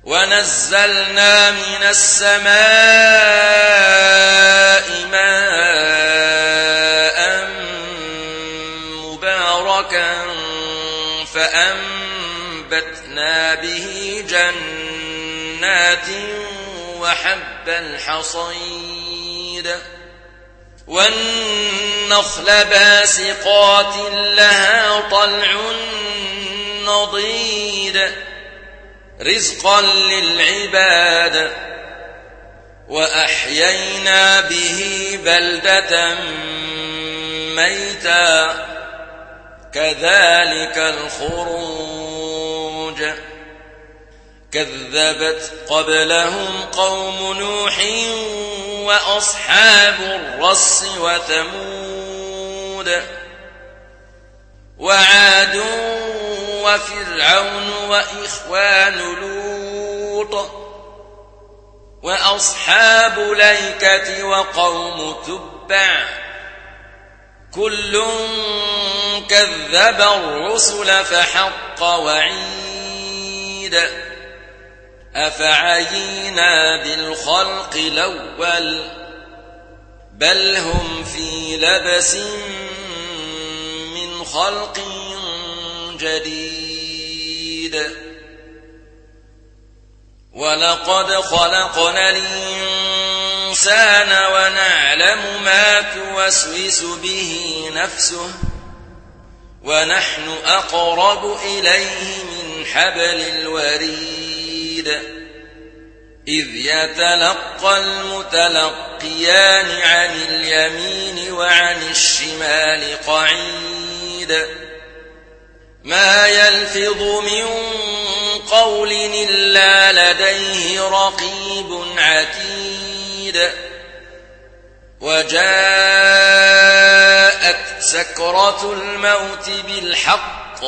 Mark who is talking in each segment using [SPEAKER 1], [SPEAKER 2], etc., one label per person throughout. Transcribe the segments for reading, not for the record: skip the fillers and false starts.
[SPEAKER 1] ونزلنا من السماء ماء مباركا فأنبتنا به جنات وحب الحصيد والنخل باسقات لها طلع نضيد رزقا للعباد وأحيينا به بلدة ميتا كذلك الخروج كذبت قبلهم قوم نوح وأصحاب الرس وثمود وعاد وفرعون وإخوان لوط وأصحاب الأيكة وقوم تبع كل كذب الرسل فحق وعيد أفعينا بالخلق الأول بل هم في لبس من خلق جديد ولقد خلقنا الإنسان ونعلم ما توسوس به نفسه ونحن أقرب إليه من حبل الوريد إذ يتلقى المتلقيان عن اليمين وعن الشمال قعيد ما يلفظ من قول إلا لديه رقيب عتيد وجاءت سكرة الموت بالحق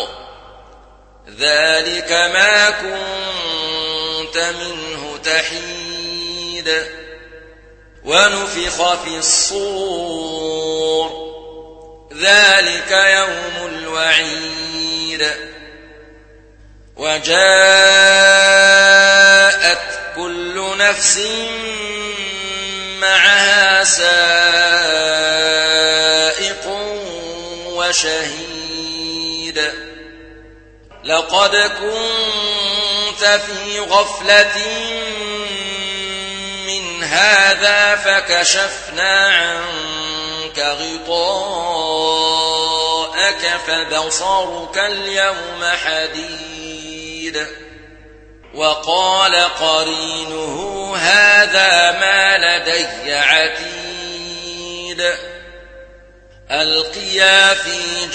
[SPEAKER 1] ذلك ما كنت منه تحيد ونفخ في الصور ذلك يوم الوعيد وجاءت كل نفس معها سائق وشهيد لقد كنت في غفلة من هذا فكشفنا عنك غطاءك فبصرك اليوم حديد وقال قرينه هذا ما لدي عتيد ألقيا في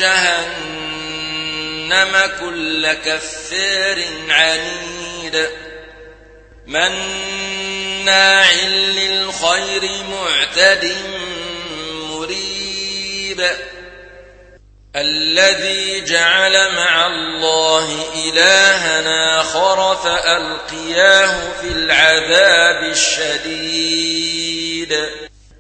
[SPEAKER 1] جهنم كل كفار عنيد مناع للخير معتد مريب الذي جعل مع الله إلهنا آخر فألقياه في العذاب الشديد